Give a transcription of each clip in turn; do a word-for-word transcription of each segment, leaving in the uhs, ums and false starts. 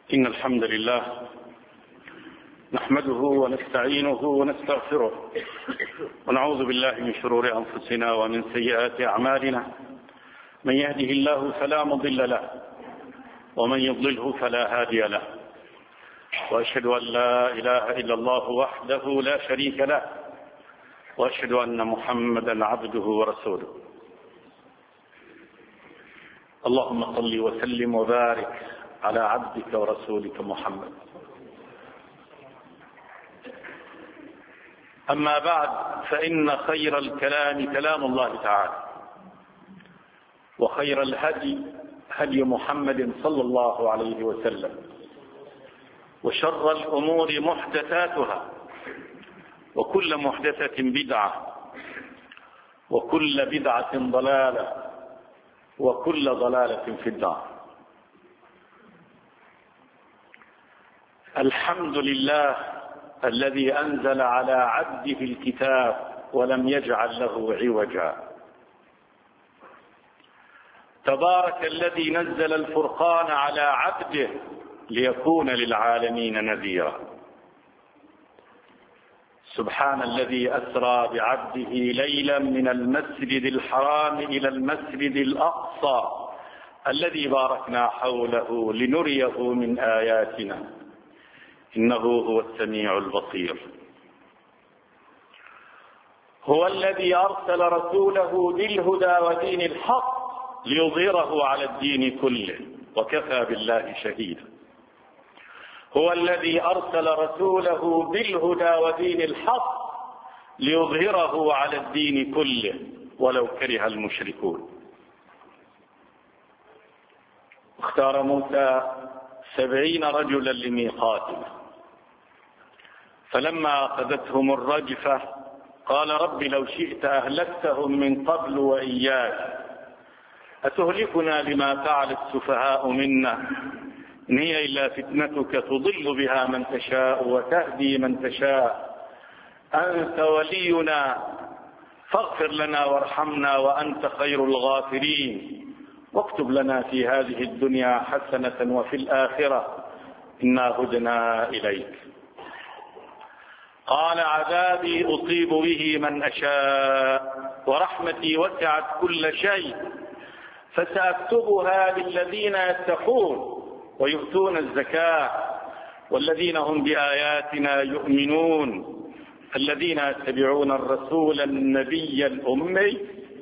إن الحمد لله نحمده ونستعينه ونستغفره ونعوذ بالله من شرور أنفسنا ومن سيئات أعمالنا. من يهده الله فلا مضل له ومن يضلله فلا هادي له، وأشهد أن لا إله إلا الله وحده لا شريك له، وأشهد أن محمدا عبده ورسوله. اللهم صل وسلم وبارك على عبدك ورسولك محمد. أما بعد، فإن خير الكلام كلام الله تعالى، وخير الهدي هدي محمد صلى الله عليه وسلم، وشر الأمور محدثاتها، وكل محدثة بدعة، وكل بدعة ضلالة، وكل ضلالة في النار. الحمد لله الذي أنزل على عبده الكتاب ولم يجعل له عوجا. تبارك الذي نزل الفرقان على عبده ليكون للعالمين نذيرا. سبحان الذي أسرى بعبده ليلا من المسجد الحرام إلى المسجد الأقصى الذي باركنا حوله لنريه من آياتنا، إنه هو السميع البصير. هو الذي أرسل رسوله بالهدى ودين الحق ليظهره على الدين كله، وكفى بالله شهيدا. هو الذي أرسل رسوله بالهدى ودين الحق ليظهره على الدين كله ولو كره المشركون. اختار موسى سبعين رجلا لميقاتنا، فلما أخذتهم الرجفة قال رب لو شئت أهلكتهم من قبل وإياك أتهلكنا بما فعل السفهاء منا إن هي إلا فتنتك تضل بها من تشاء وتهدي من تشاء أنت ولينا فاغفر لنا وارحمنا وأنت خير الغافرين واكتب لنا في هذه الدنيا حسنة وفي الآخرة إنا هدنا إليك. قال عذابي أصيب به من أشاء ورحمتي وسعت كل شيء فسأكتبها للذين يتقون ويؤتون الزكاة والذين هم بآياتنا يؤمنون الذين يتبعون الرسول النبي الأمي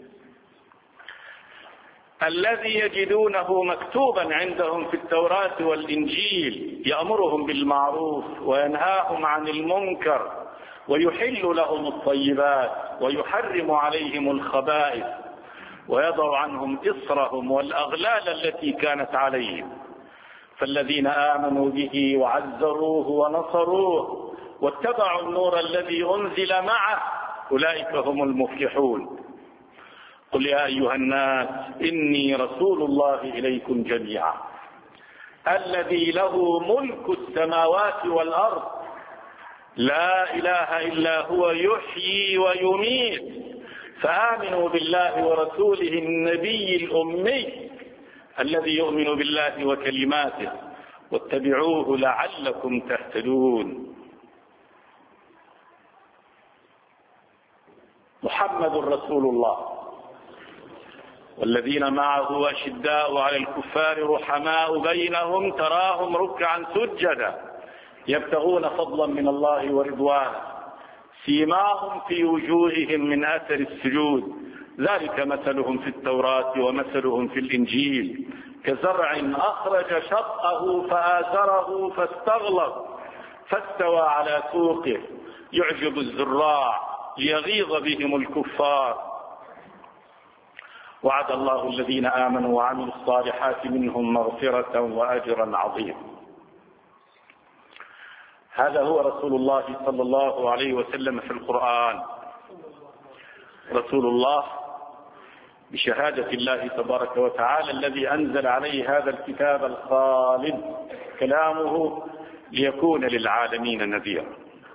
الذي يجدونه مكتوبا عندهم في التوراة والإنجيل يأمرهم بالمعروف وينهاهم عن المنكر ويحل لهم الطيبات ويحرم عليهم الخبائث ويضع عنهم إصرهم والأغلال التي كانت عليهم. فالذين آمنوا به وعزروه ونصروه واتبعوا النور الذي أنزل معه أولئك هم المفلحون. قل يا أيها الناس إني رسول الله إليكم جميعا الذي له ملك السماوات والأرض لا إله إلا هو يحيي ويميت فآمنوا بالله ورسوله النبي الأمي الذي يؤمن بالله وكلماته واتبعوه لعلكم تهتدون. محمد رسول الله والذين معه أشداء على الكفار رحماء بينهم تراهم ركعا سجدا يبتغون فضلا من الله ورضوانه سيماهم في وجوههم من أثر السجود ذلك مثلهم في التوراة ومثلهم في الإنجيل كزرع أخرج شطأه فآزره فاستغلظ فاستوى على سوقه يعجب الزراع ليغيظ بهم الكفار. وعد الله الذين آمنوا وعملوا الصالحات منهم مغفرة وأجرا عظيما. هذا هو رسول الله صلى الله عليه وسلم في القرآن، رسول الله بشهادة الله تبارك وتعالى الذي أنزل عليه هذا الكتاب الخالد كلامه ليكون للعالمين نذيرا.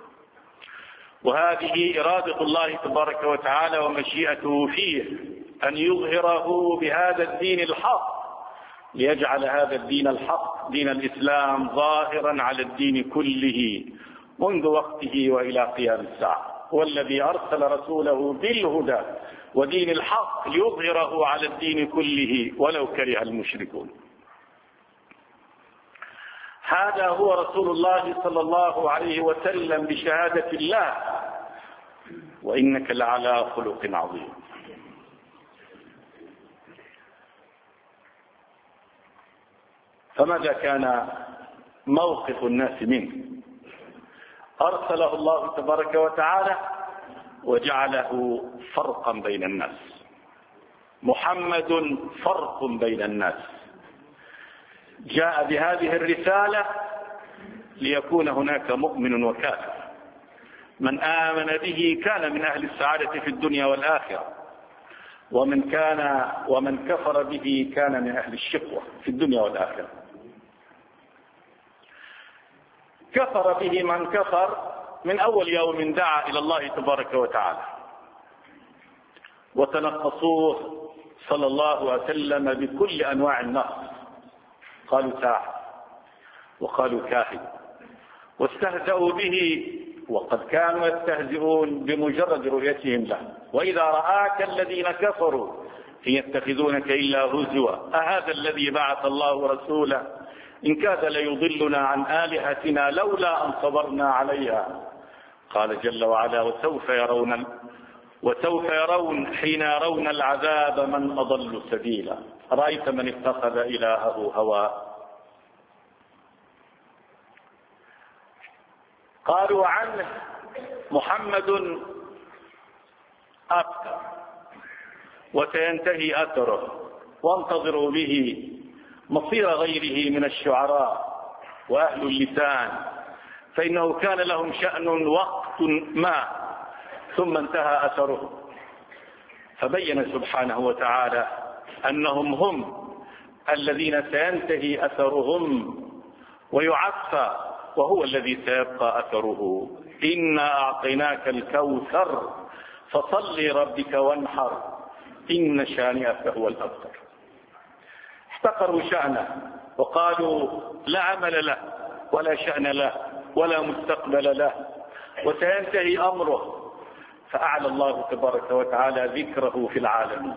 وهذه إرادة الله تبارك وتعالى ومشيئته فيه أن يظهره بهذا الدين الحق ليجعل هذا الدين الحق دين الإسلام ظاهرا على الدين كله منذ وقته وإلى قيام الساعة. هو الذي أرسل رسوله بالهدى ودين الحق ليظهره على الدين كله ولو كره المشركون. هذا هو رسول الله صلى الله عليه وسلم بشهادة الله، وإنك لعلى خلق عظيم. فماذا كان موقف الناس منه؟ أرسله الله تبارك وتعالى وجعله فرقا بين الناس. محمد فرق بين الناس، جاء بهذه الرسالة ليكون هناك مؤمن وكافر. من آمن به كان من أهل السعادة في الدنيا والآخرة، ومن كان ومن كفر به كان من أهل الشقوة في الدنيا والآخرة. كفر به من كفر من أول يوم دعا إلى الله تبارك وتعالى، وتنقصوه صلى الله عليه وسلم بكل أنواع النقص، قالوا ساحر وقالوا كاهن، واستهزأوا به، وقد كانوا يستهزئون بمجرد رؤيتهم له. وإذا رآك الذين كفروا إن يتخذونك إلا هزوا أهذا الذي بعث الله رسوله إن كاد ليضلنا عن آلهتنا لولا أن صبرنا عليها. قال جل وعلا وسوف يرون وسوف يرون حين يرون العذاب من أضل سبيلا رأيت من اتخذ إلهه هواه. قالوا عنه محمد أبتر وسينتهي أثره، وانتظروا به مصير غيره من الشعراء وأهل اللسان، فإنه كان لهم شأن وقت ما ثم انتهى أثره. فبين سبحانه وتعالى أنهم هم الذين سينتهي أثرهم ويعفى، وهو الذي سيبقى أثره. إنا أعطيناك الكوثر فصل لربك وانحر إن شانئك هو الأبتر. احتقروا شأنه وقالوا لا عمل له ولا شأن له ولا مستقبل له وسينتهي أمره، فأعلى الله تبارك وتعالى ذكره في العالمين.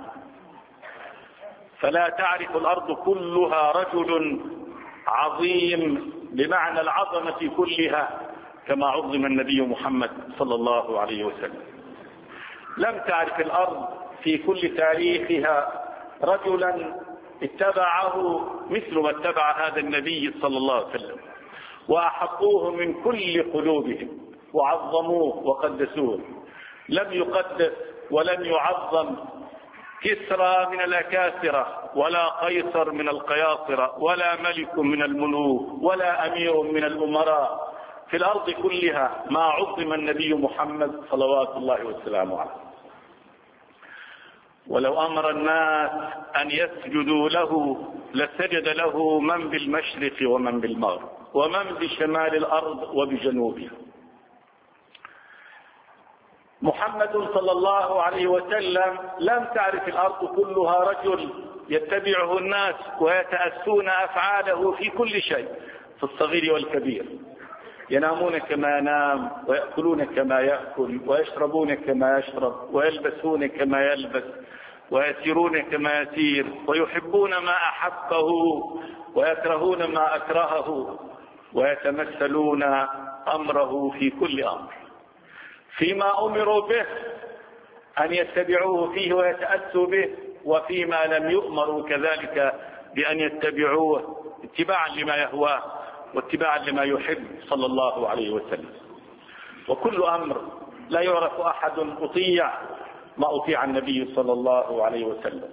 فلا تعرف الأرض كلها رجل عظيم بمعنى العظمة كلها كما عظم النبي محمد صلى الله عليه وسلم. لم تعرف الأرض في كل تاريخها رجلا اتبعه مثل ما اتبع هذا النبي صلى الله عليه وسلم، وأحبوه من كل قلوبهم وعظموه وقدسوه. لم يقدس ولم يعظم كسرى من الأكاسرة ولا قيصر من القياصرة ولا ملك من الملوك ولا أمير من الأمراء في الأرض كلها ما عظم النبي محمد صلوات الله وسلامه عليه. ولو أمر الناس أن يسجدوا له لسجد له من بالمشرق ومن بالمغرب ومن بشمال الأرض وبجنوبها. محمد صلى الله عليه وسلم لم تعرف الأرض كلها رجل يتبعه الناس ويتأسون أفعاله في كل شيء في الصغير والكبير، ينامون كما ينام ويأكلون كما يأكل ويشربون كما يشرب ويلبسون كما يلبس ويسيرون كما يسير ويحبون ما أحبه ويكرهون ما أكرهه ويتمثلون أمره في كل أمر. فيما أمروا به أن يتبعوه فيه ويتأسوا به، وفيما لم يؤمروا كذلك بأن يتبعوه اتباعا لما يهواه واتباعا لما يحب صلى الله عليه وسلم. وكل أمر لا يعرف أحد أطيع ما أطيع النبي صلى الله عليه وسلم.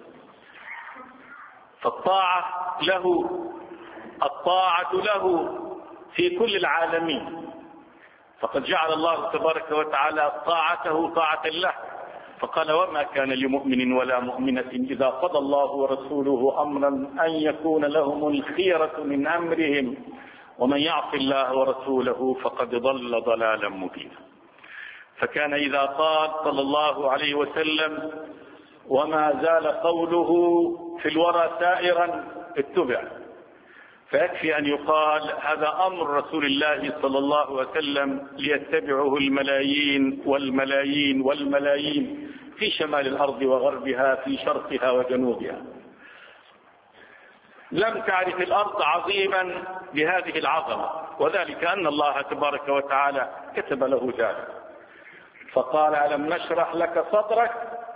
فالطاعة له الطاعة له في كل العالمين، فقد جعل الله تبارك وتعالى طاعته طاعة له، فقال وما كان لمؤمن ولا مؤمنة إذا قضى الله ورسوله أمرا أن يكون لهم الخيرة من أمرهم ومن يعص الله ورسوله فقد ضل ضلالا مبينا. فكان إذا قال صلى الله عليه وسلم وما زال قوله في الورى سائرا اتبع. فيكفي أن يقال هذا أمر رسول الله صلى الله عليه وسلم ليتبعه الملايين والملايين والملايين في شمال الأرض وغربها، في شرقها وجنوبها. لم تعرف الأرض عظيما بهذه العظمة، وذلك أن الله تبارك وتعالى كتب له ذلك، فقال ألم نشرح لك صدرك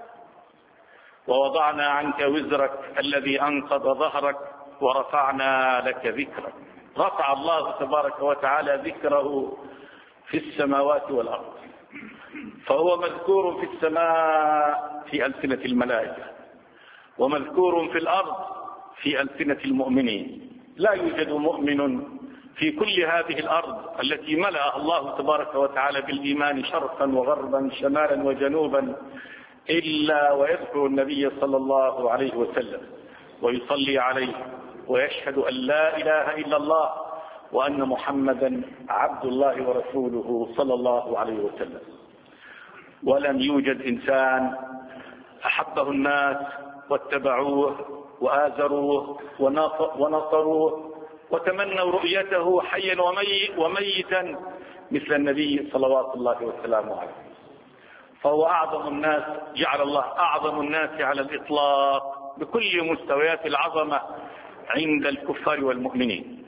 ووضعنا عنك وزرك الذي أنقض ظهرك ورفعنا لك ذكرك. رفع الله تبارك وتعالى ذكره في السماوات والأرض، فهو مذكور في السماء في ألسنة الملائكة، ومذكور في الأرض في ألسنة المؤمنين. لا يوجد مؤمن في كل هذه الأرض التي ملأ الله تبارك وتعالى بالإيمان شرقا وغربا شمالا وجنوبا إلا ويذكر النبي صلى الله عليه وسلم ويصلي عليه ويشهد أن لا إله إلا الله وأن محمدا عبد الله ورسوله صلى الله عليه وسلم. ولم يوجد إنسان أحبه الناس واتبعوه وآزروه ونصروه وتمنوا رؤيته حيا وميتا مثل النبي صلوات الله وسلامه عليه. فهو أعظم الناس، جعل الله أعظم الناس على الإطلاق بكل مستويات العظمة عند الكفار والمؤمنين.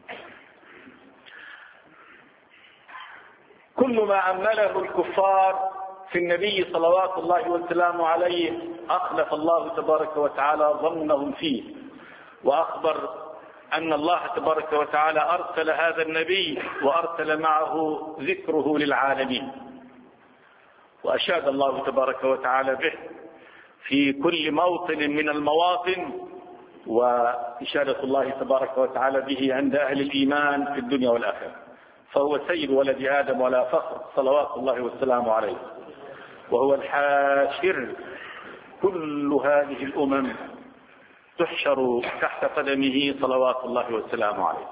كل ما أمله الكفار في النبي صلوات الله وسلامه عليه أخلف الله تبارك وتعالى ظنهم فيه، وأخبر أن الله تبارك وتعالى أرسل هذا النبي وأرسل معه ذكره للعالمين، وأشاد الله تبارك وتعالى به في كل موطن من المواطن، وإشادة الله تبارك وتعالى به عند أهل الإيمان في الدنيا والآخرة. فهو سيد ولد آدم ولا فخر صلوات الله والسلام عليه، وهو الحاشر كل هذه الأمم تحشر تحت قدمه صلوات الله والسلام عليه.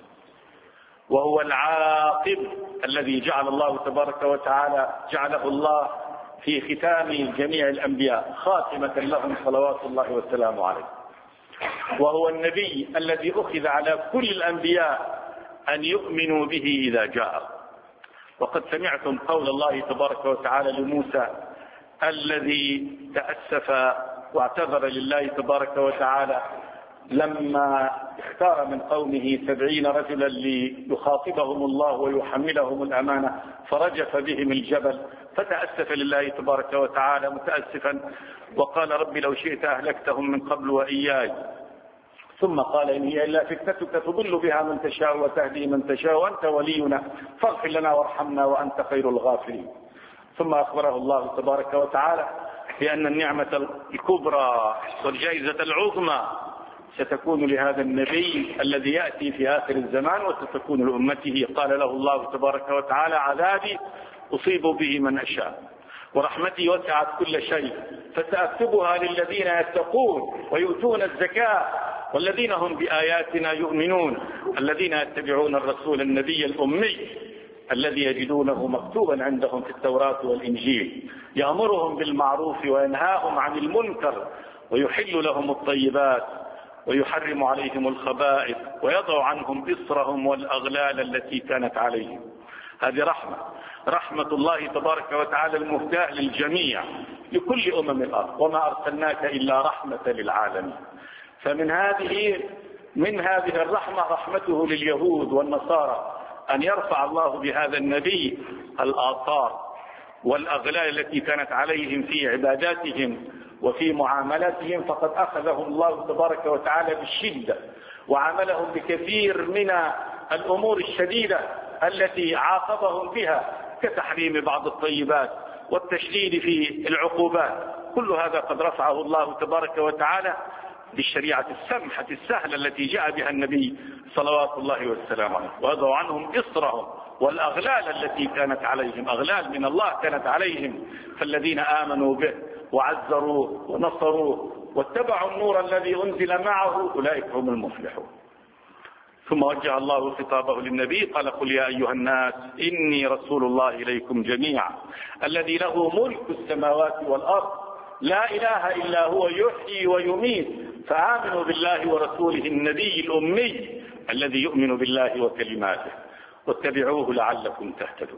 وهو العاقب الذي جعل الله تبارك وتعالى جعله الله في ختام جميع الأنبياء خاتمة لهم صلوات الله والسلام عليه. وهو النبي الذي أخذ على كل الأنبياء أن يؤمنوا به إذا جاء. وقد سمعتم قول الله تبارك وتعالى لموسى الذي تأسف واعتذر لله تبارك وتعالى لما اختار من قومه سبعين رجلا ليخاطبهم الله ويحملهم الأمانة فرجف بهم الجبل، فتأسف لله تبارك وتعالى متأسفا وقال رب لو شئت أهلكتهم من قبل وإياي، ثم قال إن هي إلا فتنتك تضل بها من تشاء وتهدي من تشاء وأنت ولينا فاغفر لنا وارحمنا وأنت خير الغافرين. ثم أخبره الله تبارك وتعالى بأن النعمة الكبرى والجائزة العظمى ستكون لهذا النبي الذي يأتي في آخر الزمان وستكون لأمته. قال له الله تبارك وتعالى عذابي أصيب به من أشاء ورحمتي وسعت كل شيء فسأكتبها للذين يتقون ويؤتون الزكاة والذين هم بآياتنا يؤمنون الذين يتبعون الرسول النبي الأمي الذي يجدونه مكتوبا عندهم في التوراة والإنجيل يأمرهم بالمعروف وينهاهم عن المنكر ويحل لهم الطيبات ويحرم عليهم الخبائث ويضع عنهم إصرهم والأغلال التي كانت عليهم. هذه رحمة رحمة الله تبارك وتعالى المهداة للجميع لكل أمم الأرض وما أرسلناك إلا رحمة للعالمين. فمن هذه من هذه الرحمة رحمته لليهود والنصارى أن يرفع الله بهذا النبي الآثار والأغلال التي كانت عليهم في عباداتهم وفي معاملاتهم، فقد أخذهم الله تبارك وتعالى بالشدة وعاملهم بكثير من الأمور الشديدة التي عاقبهم بها كتحريم بعض الطيبات والتشديد في العقوبات. كل هذا قد رفعه الله تبارك وتعالى بالشريعة السمحة السهلة التي جاء بها النبي صلوات الله والسلام عليه، ويضع عنهم إصرهم والأغلال التي كانت عليهم، أغلال من الله كانت عليهم. فالذين آمنوا به وعزروه ونصروه واتبعوا النور الذي أنزل معه أولئك هم المفلحون. ثم وجه الله خطابه للنبي قال قل يا أيها الناس إني رسول الله إليكم جميعا الذي له ملك السماوات والأرض لا إله إلا هو يحيي ويميت فآمنوا بالله ورسوله النبي الأمي الذي يؤمن بالله وكلماته واتبعوه لعلكم تهتدون.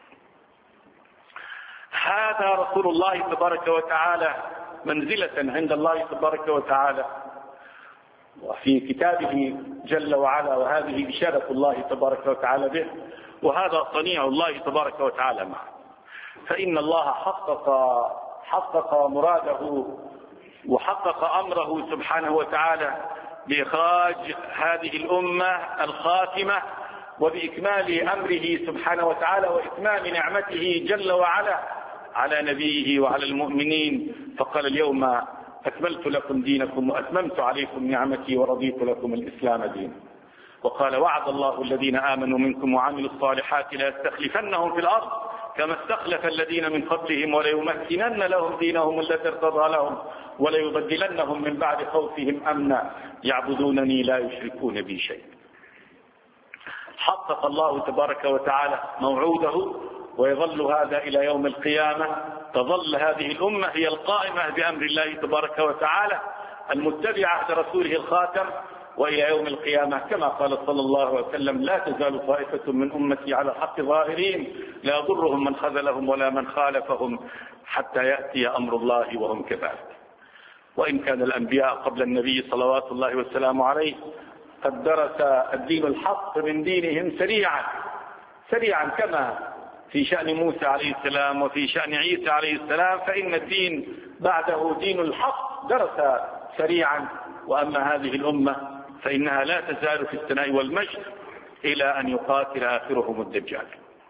هذا رسول الله تبارك وتعالى منزلة عند الله تبارك وتعالى وفي كتابه جل وعلا، وهذه بشارة الله تبارك وتعالى به، وهذا صنيع الله تبارك وتعالى معه. فإن الله حقق حقق مراده وحقق أمره سبحانه وتعالى بإخراج هذه الأمة الخاتمة وبإكمال أمره سبحانه وتعالى وإتمام نعمته جل وعلا على نبيه وعلى المؤمنين، فقال اليوم أكملت لكم دينكم وأتممت عليكم نعمتي ورضيت لكم الإسلام دينا. وقال وعد الله الذين آمنوا منكم وعملوا الصالحات ليستخلفنهم في الأرض كما استخلف الذين من قبلهم وليمكنن لهم دينهم الذي ارتضى لهم وليبدلنهم من بعد خوفهم أمنا يعبدونني لا يشركون بي شيئا. حقق الله تبارك وتعالى موعوده، ويظل هذا إلى يوم القيامة. تظل هذه الأمة هي القائمة بأمر الله تبارك وتعالى المتبعة لرسوله الخاتم، وإلى يوم القيامة كما قال صلى الله عليه وسلم لا تزال طائفة من أمتي على الحق ظاهرين لا يضرهم من خذلهم ولا من خالفهم حتى يأتي أمر الله وهم كذلك. وإن كان الأنبياء قبل النبي صلوات الله والسلام عليه قد درس الدين الحق من دينهم سريعا سريعا كما في شأن موسى عليه السلام وفي شأن عيسى عليه السلام، فإن الدين بعده دين الحق درس سريعا. وأما هذه الأمة فإنها لا تزال في الثناء والمجد إلى أن يقاتل آخرهم الدجال.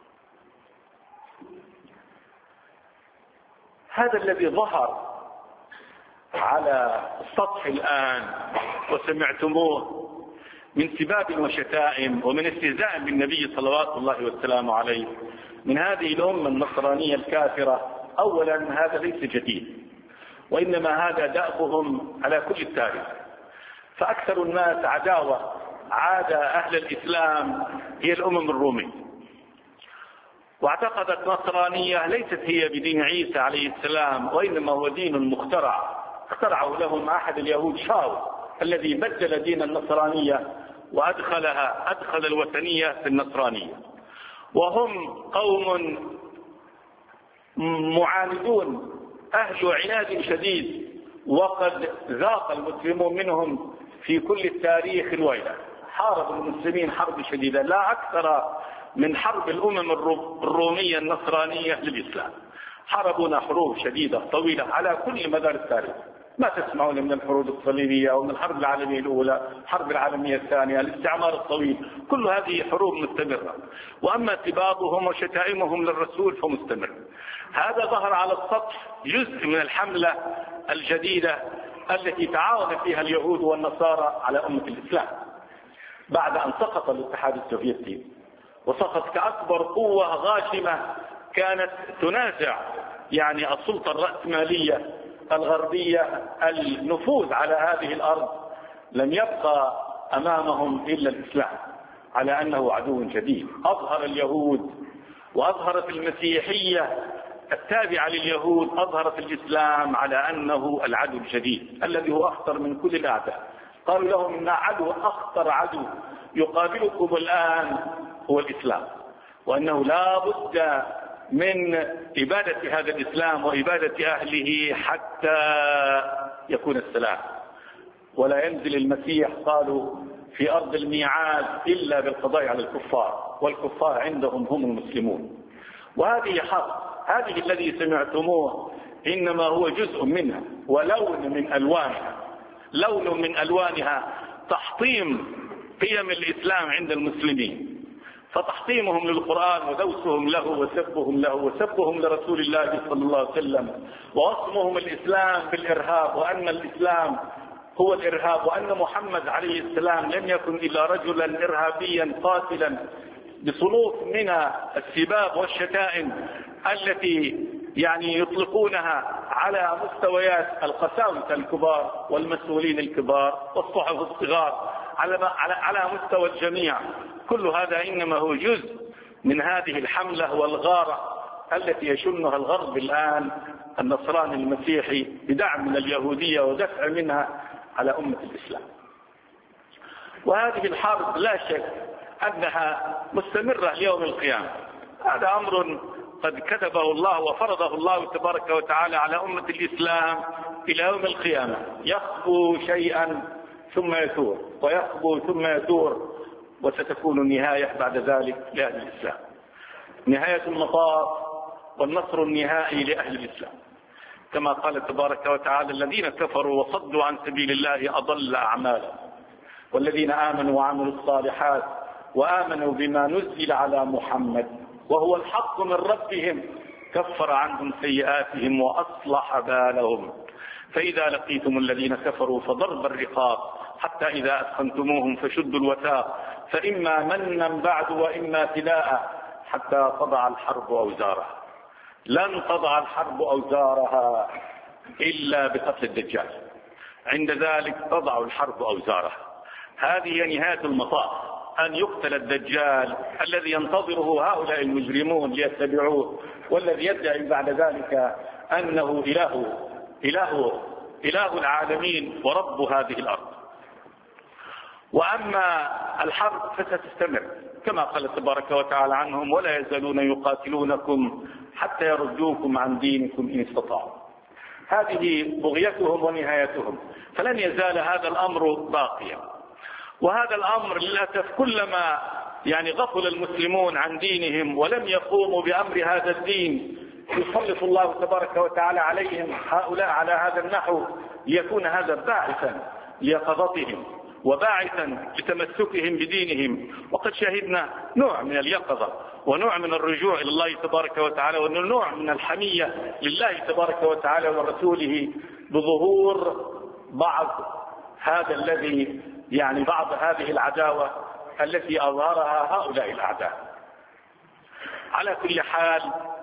هذا الذي ظهر على السطح الآن وسمعتموه من سباب وشتائم ومن استهزاء بالنبي صلوات الله والسلام عليه من هذه الأمة النصرانية الكافرة، أولا هذا ليس جديد، وإنما هذا دأبهم على كل التاريخ. فأكثر الناس عداوة عاد أهل الإسلام هي الأمم الرومية، واعتقدت نصرانية ليست هي بدين عيسى عليه السلام، وإنما هو دين مخترع اخترعه لهم أحد اليهود شاول الذي بدل دين النصرانية وأدخلها أدخل الوثنية في النصرانية. وهم قوم معاندون أهل عناد شديد، وقد ذاق المسلمون منهم في كل التاريخ الويلة. حاربوا المسلمين حرب شديدة لا أكثر من حرب الأمم الرومية النصرانية للإسلام. حاربونا حروب شديدة طويلة على كل مدار التاريخ، ما تسمعون من الحروب الصليبية ومن الحرب العالمية الأولى، الحرب العالمية الثانية، الاستعمار الطويل، كل هذه حروب مستمرة. وأما سبابهم وشتائمهم للرسول فمستمر. هذا ظهر على السطح جزء من الحملة الجديدة التي تعاون فيها اليهود والنصارى على أمة الإسلام بعد أن سقط الاتحاد السوفيتي وسقط كأكبر قوة غاشمة كانت تنازع يعني السلطة الرأسمالية الغربية النفوذ على هذه الأرض. لم يبقى أمامهم إلا الإسلام على أنه عدو جديد. أظهر اليهود وأظهرت المسيحية التابعة لليهود أظهرت الإسلام على أنه العدو الجديد الذي هو أخطر من كل الأعداء. قالوا لهم إن عدو أخطر عدو يقابلكم الآن هو الإسلام، وأنه لا بد من إبادة هذا الإسلام وإبادة أهله حتى يكون السلام، ولا ينزل المسيح قالوا في أرض الميعاد إلا بالقضاء على الكفار، والكفار عندهم هم المسلمون. وهذه حق، هذه الذي سمعتموه إنما هو جزء منها ولون من ألوانها، لون من ألوانها تحطيم قيم الإسلام عند المسلمين. فتحطيمهم للقرآن ودوسهم له وسبهم له وسبهم لرسول الله صلى الله عليه وسلم ووصمهم الإسلام بالإرهاب، وأن الإسلام هو الإرهاب، وأن محمد عليه السلام لم يكن إلا رجلا إرهابيا قاتلا بصنوف من السباب والشتائم التي يعني يطلقونها على مستويات القساوسة الكبار والمسؤولين الكبار والصحف الصغار على على على مستوى الجميع. كل هذا إنما هو جزء من هذه الحملة والغارة التي يشنها الغرب الآن النصراني المسيحي بدعم من اليهودية ودفع منها على أمة الإسلام. وهذه الحرب لا شك أنها مستمرة ليوم القيامة. هذا أمر قد كتبه الله وفرضه الله تبارك وتعالى على أمة الإسلام إلى يوم القيامة، يخبو شيئا ثم يثور، ويخبو ثم يثور، وستكون النهاية بعد ذلك لأهل الإسلام، نهاية المطاف والنصر النهائي لأهل الإسلام، كما قال تبارك وتعالى: الذين كفروا وصدوا عن سبيل الله أضل أعمالهم، والذين آمنوا وعملوا الصالحات وآمنوا بما نزل على محمد وهو الحق من ربهم كفر عنهم سيئاتهم وأصلح بالهم، فإذا لقيتم الذين كفروا فضرب الرقاب حتى إذا أثخنتموهم فشدوا الوثاق فإما منا بعد وإما فداء حتى تضع الحرب أوزارها. لن تضع الحرب أوزارها إلا بقتل الدجال، عند ذلك تضع الحرب أوزارها. هذه نهاية المطاف، أن يقتل الدجال الذي ينتظره هؤلاء المجرمون ليتبعوه، والذي يدعي بعد ذلك أنه إله إله إله العالمين ورب هذه الأرض. وأما الحرب فستستمر كما قال تبارك وتعالى عنهم: ولا يزالون يقاتلونكم حتى يردوكم عن دينكم إن استطاعوا. هذه بغيتهم ونهايتهم، فلن يزال هذا الأمر باقيا. وهذا الأمر للأسف كلما يعني غفل المسلمون عن دينهم ولم يقوموا بأمر هذا الدين يسلط الله تبارك وتعالى عليهم هؤلاء على هذا النحو، ليكون هذا باعثا ليقظتهم وباعثا لتمسكهم بدينهم. وقد شهدنا نوع من اليقظة ونوع من الرجوع إلى الله تبارك وتعالى ونوع من الحمية لله تبارك وتعالى ورسوله بظهور بعض هذا الذي يعني بعض هذه العداوة التي أظهرها هؤلاء الأعداء. على كل حال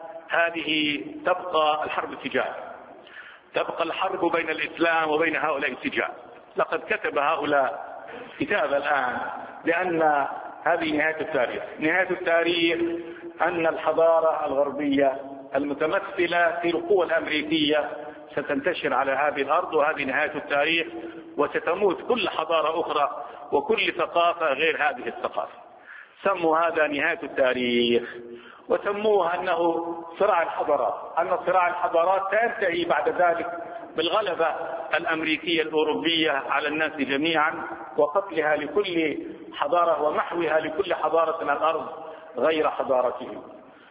هذه تبقى الحرب سجال، تبقى الحرب بين الإسلام وبين هؤلاء السجال. لقد كتب هؤلاء كتاب الآن لأن هذه نهاية التاريخ. نهاية التاريخ أن الحضارة الغربية المتمثلة في القوى الأمريكية ستنتشر على هذه الأرض، وهذه نهاية التاريخ، وستموت كل حضارة أخرى وكل ثقافة غير هذه الثقافة. سموا هذا نهاية التاريخ، وسموه أنه صراع الحضارات، أن صراع الحضارات سينتهي بعد ذلك بالغلبة الأمريكية الأوروبية على الناس جميعا، وقتلها لكل حضارة ومحوها لكل حضارة على الأرض غير حضارتهم.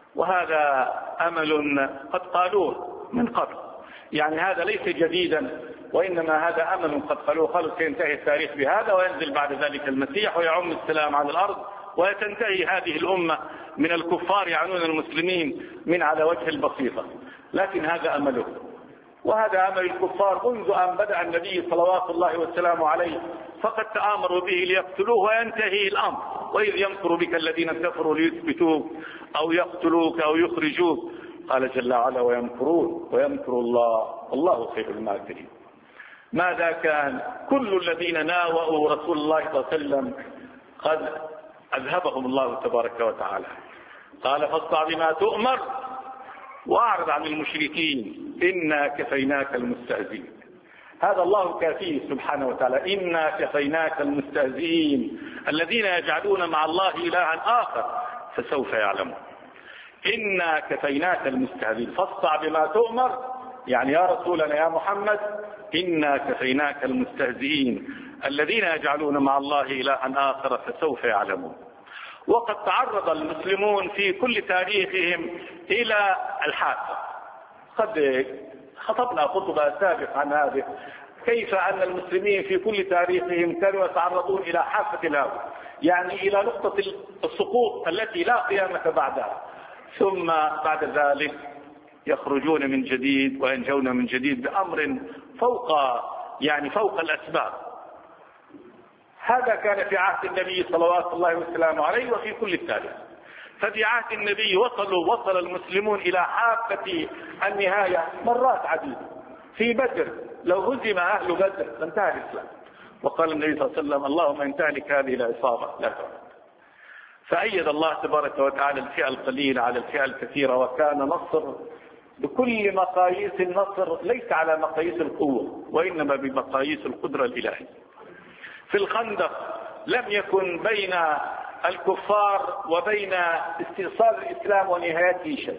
وهذا أمل قد قالوه من قبل، يعني هذا ليس جديدا، وإنما هذا أمل قد قالوه، قالوا سينتهي التاريخ بهذا وينزل بعد ذلك المسيح ويعم السلام على الأرض وتنتهي هذه الأمة من الكفار يعنون المسلمين من على وجه البسيطة. لكن هذا أمله، وهذا أمل الكفار منذ أن بدأ النبي صلوات الله والسلام عليه، فقد تآمروا به ليقتلوه وينتهي الأمر. وإذ يمكر بك الذين كفروا ليثبتوك أو يقتلوك أو يخرجوك، قال جل وعلا: ويمكرون ويمكر الله والله خير الماكرين. ماذا كان؟ كل الذين ناوأوا رسول الله صلى الله عليه وسلم قد أذهبهم الله تبارك وتعالى. قال: فاصدع بما تؤمر وأعرض عن المشركين إنا كفيناك المستهزئين. هذا الله كافيه سبحانه وتعالى: إنا كفيناك المستهزئين الذين يجعلون مع الله إلها آخر فسوف يعلمون. إنا كفيناك المستهزئين، فاصدع بما تؤمر، يعني يا رسولنا يا محمد إنا كفيناك المستهزئين الذين يجعلون مع الله إلها آخر فسوف يعلمون. وقد تعرض المسلمون في كل تاريخهم إلى الحادثة. قد خطبنا خطبة سابقة عن هذا، كيف أن المسلمين في كل تاريخهم كانوا يتعرضون إلى حافة الهوى، يعني إلى نقطة السقوط التي لا قيامة بعدها، ثم بعد ذلك يخرجون من جديد وينجون من جديد بأمر فوق يعني فوق الأسباب. هذا كان في عهد النبي صلوات الله وسلامه عليه وفي كل التاريخ. ففي عهد النبي وصلوا وصل المسلمون إلى حافة النهاية مرات عديدة. في بدر لو هزم أهل بدر لانتهى الإسلام، وقال النبي صلى الله عليه وسلم: اللهم إن تهلك هذه العصابة لا تعد. فأيد الله تبارك وتعالى الفئة القليلة على الفئة الكثيرة، وكان نصر بكل مقاييس النصر ليس على مقاييس القوة وإنما بمقاييس القدرة الإلهية. في الخندق لم يكن بين الكفار وبين استئصال الإسلام ونهايته شيء،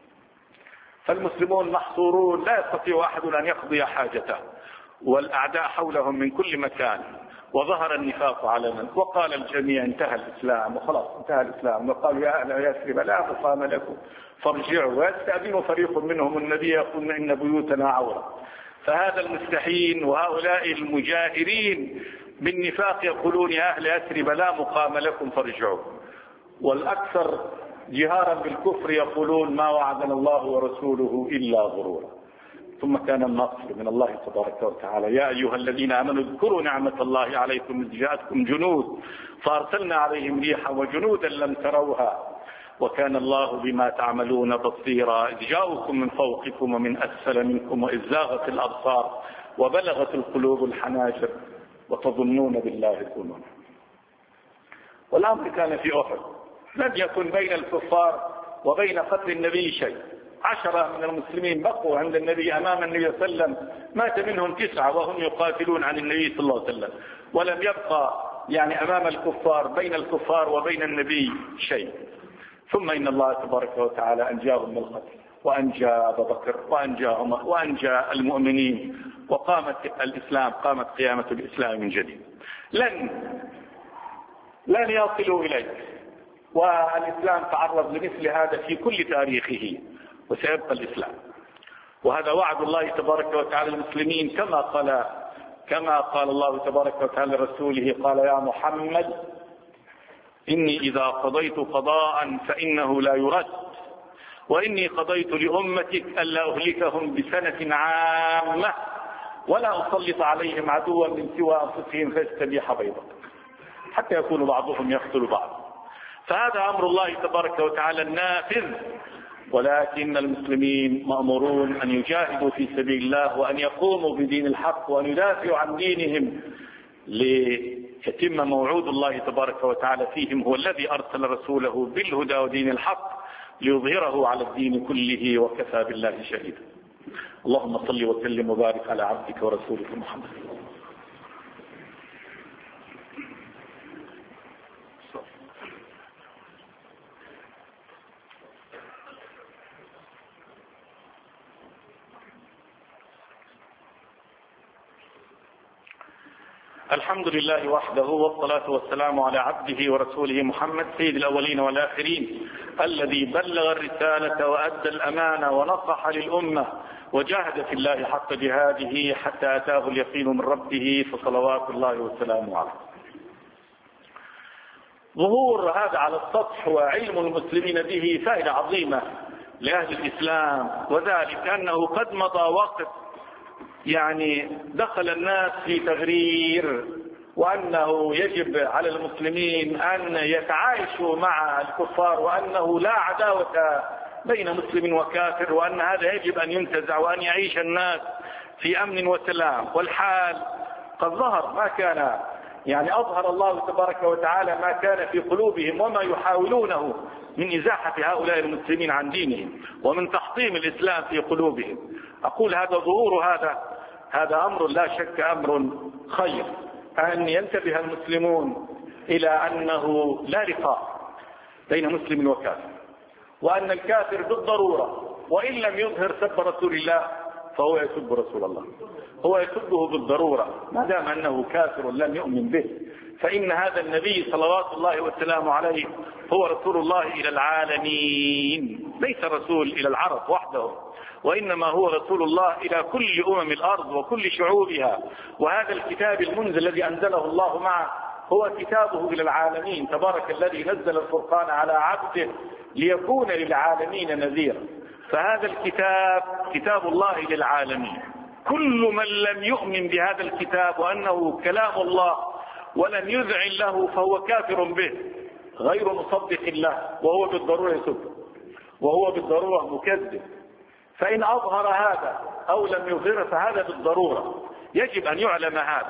فالمسلمون محصورون لا يستطيع أحد أن يقضي حاجته، والأعداء حولهم من كل مكان، وظهر النفاق علنا، وقال الجميع انتهى الإسلام وخلاص انتهى الإسلام، وقالوا يا أهل يثرب لا مقام لكم فارجعوا، ويستأذن فريق منهم النبي يقول إن بيوتنا عورة. فهذا المستحيين وهؤلاء المجاهرين بالنفاق يقولون يا أهل يثرب لا مقام لكم فارجعوا، والأكثر جهارا بالكفر يقولون ما وعدنا الله ورسوله إلا غرورا. ثم كان النصر من الله تبارك وتعالى. يا أيها الذين آمنوا اذكروا نعمة الله عليكم إذ جاءتكم جنود فأرسلنا عليهم ريحا وجنودا لم تروها وكان الله بما تعملون بصيرا إذ جاءوكم من فوقكم ومن أسفل منكم وإذ زاغت الأبصار وبلغت القلوب الحناجر وتظنون بالله الظنون. والأمر كان في أحد، لم يكن بين الكفار وبين قتل النبي شيء. عشرة من المسلمين بقوا عند النبي أمام النبي صلى الله عليه وسلم، مات منهم تسعة وهم يقاتلون عن النبي صلى الله عليه وسلم، ولم يبقى يعني أمام الكفار بين الكفار وبين النبي شيء. ثم إن الله تبارك وتعالى أنجاهم من القتل وأنجى أبا بكر وأنجى عمر وأنجى المؤمنين، وقامت الإسلام قامت قيامة الإسلام من جديد. لن لن يصلوا إليك، والإسلام تعرض لمثل هذا في كل تاريخه وسيبقى الإسلام، وهذا وعد الله تبارك وتعالى المسلمين كما قال كما قال الله تبارك وتعالى لرسوله قال يا محمد إني إذا قضيت قضاء فإنه لا يرد وإني قضيت لأمتك ألا أهلكهم بسنة عامة ولا أسلط عليهم عدوا من سوى أنفسهم فيستبيح بيضا حتى يكون بعضهم يقتل بعض. فهذا أمر الله تبارك وتعالى النافذ، ولكن المسلمين مأمورون أن يجاهدوا في سبيل الله وأن يقوموا بدين الحق وأن يدافعوا عن دينهم ليتم موعود الله تبارك وتعالى فيهم. هو الذي أرسل رسوله بالهدى ودين الحق ليظهره على الدين كله وكفى بالله شهيدا. اللهم صل وسلم وبارك على عبدك ورسولك محمد. الحمد لله وحده والصلاة والسلام على عبده ورسوله محمد سيد الأولين والآخرين الذي بلغ الرسالة وأدى الأمانة ونصح للأمة وجاهد في الله حق جهاده حتى أتاه اليقين من ربه فصلوات الله وسلامه عليه. ظهور هذا على السطح وعلم المسلمين به فائدة عظيمة لأهل الإسلام، وذلك أنه قد مضى وقت يعني دخل الناس في تغرير، وأنه يجب على المسلمين أن يتعايشوا مع الكفار، وأنه لا عداوة بين مسلم وكافر، وأن هذا يجب أن ينتزع وأن يعيش الناس في أمن وسلام. والحال قد ظهر ما كان يعني أظهر الله تبارك وتعالى ما كان في قلوبهم وما يحاولونه من إزاحة هؤلاء المسلمين عن دينهم ومن تحطيم الإسلام في قلوبهم. أقول هذا ظهور هذا هذا أمر لا شك أمر خير، أن ينتبه المسلمون إلى أنه لا لقاء بين مسلم وكافر، وأن الكافر بالضرورة وإن لم يظهر سب رسول الله فهو يسب رسول الله، هو يسبه بالضرورة ما دام أنه كافر لم يؤمن به. فإن هذا النبي صلوات الله وسلامه عليه هو رسول الله إلى العالمين، ليس رسول إلى العرب وحده، وإنما هو رسول الله إلى كل أمم الأرض وكل شعوبها. وهذا الكتاب المنزل الذي أنزله الله معه هو كتابه إلى العالمين. تبارك الذي نزل الفرقان على عبده ليكون للعالمين نذيرا. فهذا الكتاب كتاب الله للعالمين. كل من لم يؤمن بهذا الكتاب وأنه كلام الله ولم يذعن له فهو كافر به غير مصدق الله، وهو بالضرورة يسبه وهو بالضرورة مكذب. فإن أظهر هذا أو لم يظهر فهذا بالضرورة يجب أن يعلم هذا.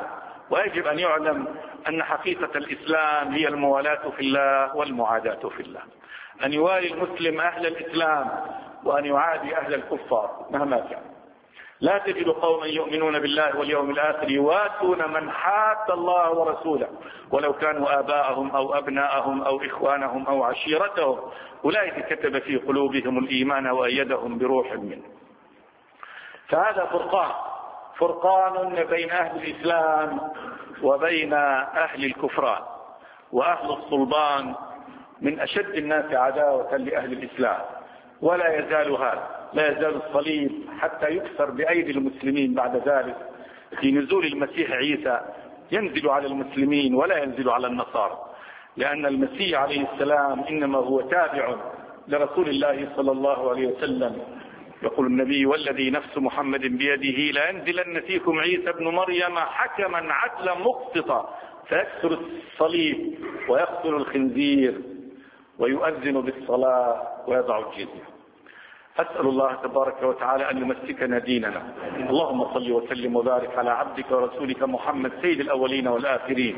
ويجب أن يعلم أن حقيقة الإسلام هي الموالاة في الله والمعاداة في الله، أن يوالي المسلم أهل الإسلام وأن يعادي أهل الكفار مهما كان. لا تجد قوما يؤمنون بالله واليوم الآخر يواتون من حاد الله ورسوله ولو كانوا آباءهم أو أبناءهم أو إخوانهم أو عشيرتهم، أولئك كتب في قلوبهم الإيمان وأيدهم بروح منه. فهذا فرقان فرقان بين أهل الإسلام وبين أهل الكفران، وأهل الصلبان من أشد الناس عداوة لأهل الإسلام، ولا يزال هذا، لا يزال الصليب حتى يكسر بأيدي المسلمين بعد ذلك في نزول المسيح عيسى، ينزل على المسلمين ولا ينزل على النصارى، لأن المسيح عليه السلام إنما هو تابع لرسول الله صلى الله عليه وسلم. يقول النبي: والذي نفس محمد بيده لينزلن فيكم عيسى ابن مريم حكما عدلا مقسطا فيكسر الصليب ويقتل الخنزير ويؤذن بالصلاة ويضع الجزية. أسأل الله تبارك وتعالى أن يمسكنا ديننا. اللهم صل وسلم وبارك على عبدك ورسولك محمد سيد الأولين والآخرين.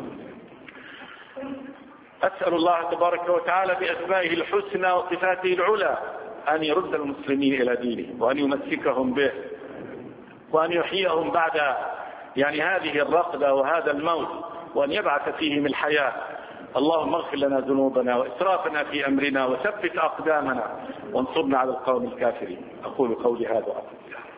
أسأل الله تبارك وتعالى بأسمائه الحسنى وصفاته العلى أن يرد المسلمين إلى دينه، وأن يمسكهم به، وأن يحييهم بعد يعني هذه الرقدة وهذا الموت، وأن يبعث فيهم الحياة. اللهم اغفر لنا ذنوبنا وإسرافنا في أمرنا وثبت أقدامنا وانصرنا على القوم الكافرين. أقول قولي هذا وأقول